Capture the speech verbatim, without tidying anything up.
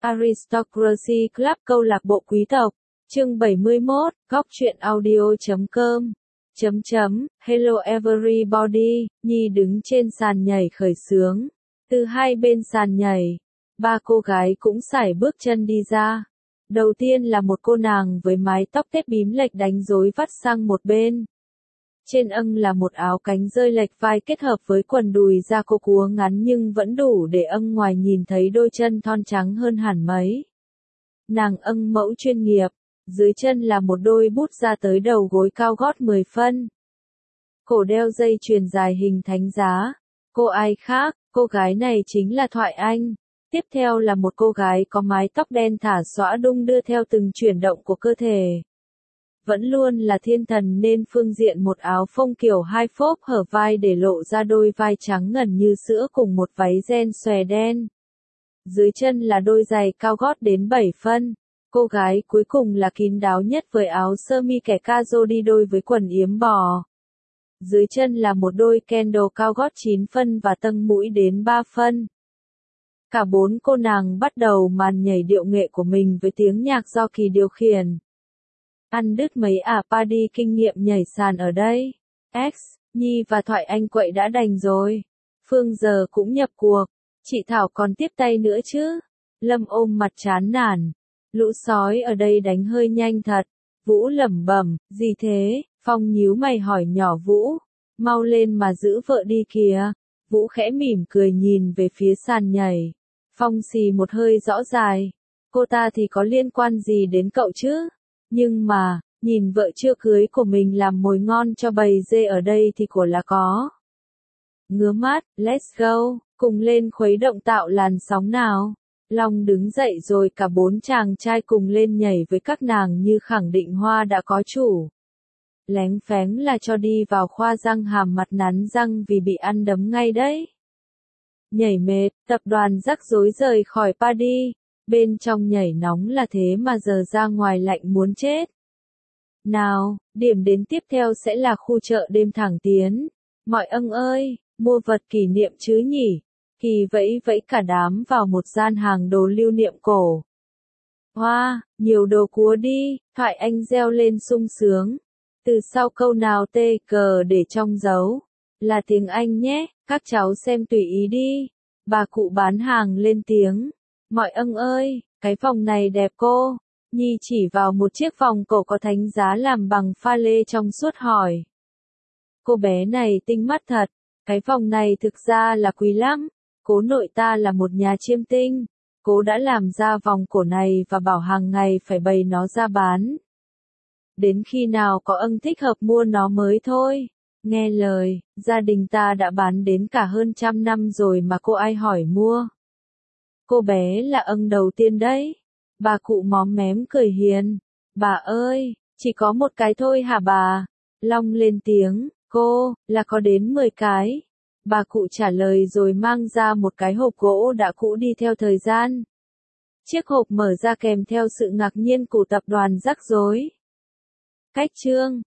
Aristocracy Club câu lạc bộ quý tộc. Chương bảy mươi mốt, góc truyện audio chấm com. Chấm chấm, hello everybody, Nhi đứng trên sàn nhảy khởi xướng. Từ hai bên sàn nhảy, ba cô gái cũng sải bước chân đi ra. Đầu tiên là một cô nàng với mái tóc tết bím lệch đánh rối vắt sang một bên. Trên âng là một áo cánh rơi lệch vai kết hợp với quần đùi da cô cúa ngắn nhưng vẫn đủ để âng ngoài nhìn thấy đôi chân thon trắng hơn hẳn mấy. Nàng âng mẫu chuyên nghiệp, dưới chân là một đôi bút ra tới đầu gối cao gót mười phân. Cổ đeo dây chuyền dài hình thánh giá. Cô ai khác, cô gái này chính là Thoại Anh. Tiếp theo là một cô gái có mái tóc đen thả xõa đung đưa theo từng chuyển động của cơ thể. Vẫn luôn là thiên thần nên phương diện một áo phông kiểu hai phốp hở vai để lộ ra đôi vai trắng ngần như sữa cùng một váy ren xòe đen. Dưới chân là đôi giày cao gót đến bảy phân. Cô gái cuối cùng là kín đáo nhất với áo sơ mi kẻ cazo đi đôi với quần yếm bò. Dưới chân là một đôi Kendall cao gót chín phân và tâng mũi đến ba phân. Cả bốn cô nàng bắt đầu màn nhảy điệu nghệ của mình với tiếng nhạc do Kỳ điều khiển. Ăn đứt mấy ả party kinh nghiệm nhảy sàn ở đây. X, Nhi và Thoại Anh quậy đã đành rồi. Phương giờ cũng nhập cuộc. Chị Thảo còn tiếp tay nữa chứ. Lâm ôm mặt chán nản. Lũ sói ở đây đánh hơi nhanh thật. Vũ lẩm bẩm, gì thế? Phong nhíu mày hỏi nhỏ Vũ. Mau lên mà giữ vợ đi kìa. Vũ khẽ mỉm cười nhìn về phía sàn nhảy. Phong xì một hơi rõ dài. Cô ta thì có liên quan gì đến cậu chứ? Nhưng mà, nhìn vợ chưa cưới của mình làm mồi ngon cho bầy dê ở đây thì của là có. Ngứa mắt, let's go, cùng lên khuấy động tạo làn sóng nào. Long đứng dậy rồi cả bốn chàng trai cùng lên nhảy với các nàng như khẳng định hoa đã có chủ. Léng phén là cho đi vào khoa răng hàm mặt nắn răng vì bị ăn đấm ngay đấy. Nhảy mệt, tập đoàn rắc rối rời khỏi party. Bên trong nhảy nóng là thế mà giờ ra ngoài lạnh muốn chết. Nào, điểm đến tiếp theo sẽ là khu chợ đêm Thẳng Tiến. Mọi âng ơi, mua vật kỷ niệm chứ nhỉ? Kỳ vẫy vẫy cả đám vào một gian hàng đồ lưu niệm cổ. Hoa, wow, nhiều đồ cúa đi, Thoại Anh reo lên sung sướng. Từ sau câu nào tê cờ để trong dấu. Là tiếng Anh nhé, các cháu xem tùy ý đi. Bà cụ bán hàng lên tiếng. Mọi âng ơi, cái vòng này đẹp cô. Nhi chỉ vào một chiếc vòng cổ có thánh giá làm bằng pha lê trong suốt hỏi. Cô bé này tinh mắt thật, cái vòng này thực ra là quý lắm. Cố nội ta là một nhà chiêm tinh. Cố đã làm ra vòng cổ này và bảo hàng ngày phải bày nó ra bán. Đến khi nào có âng thích hợp mua nó mới thôi. Nghe lời, gia đình ta đã bán đến cả hơn trăm năm rồi mà cô ai hỏi mua. Cô bé là âng đầu tiên đấy. Bà cụ móm mém cười hiền. Bà ơi, chỉ có một cái thôi hả bà? Long lên tiếng, cô, là có đến mười cái. Bà cụ trả lời rồi mang ra một cái hộp gỗ đã cũ đi theo thời gian. Chiếc hộp mở ra kèm theo sự ngạc nhiên của tập đoàn rắc rối. Cách chương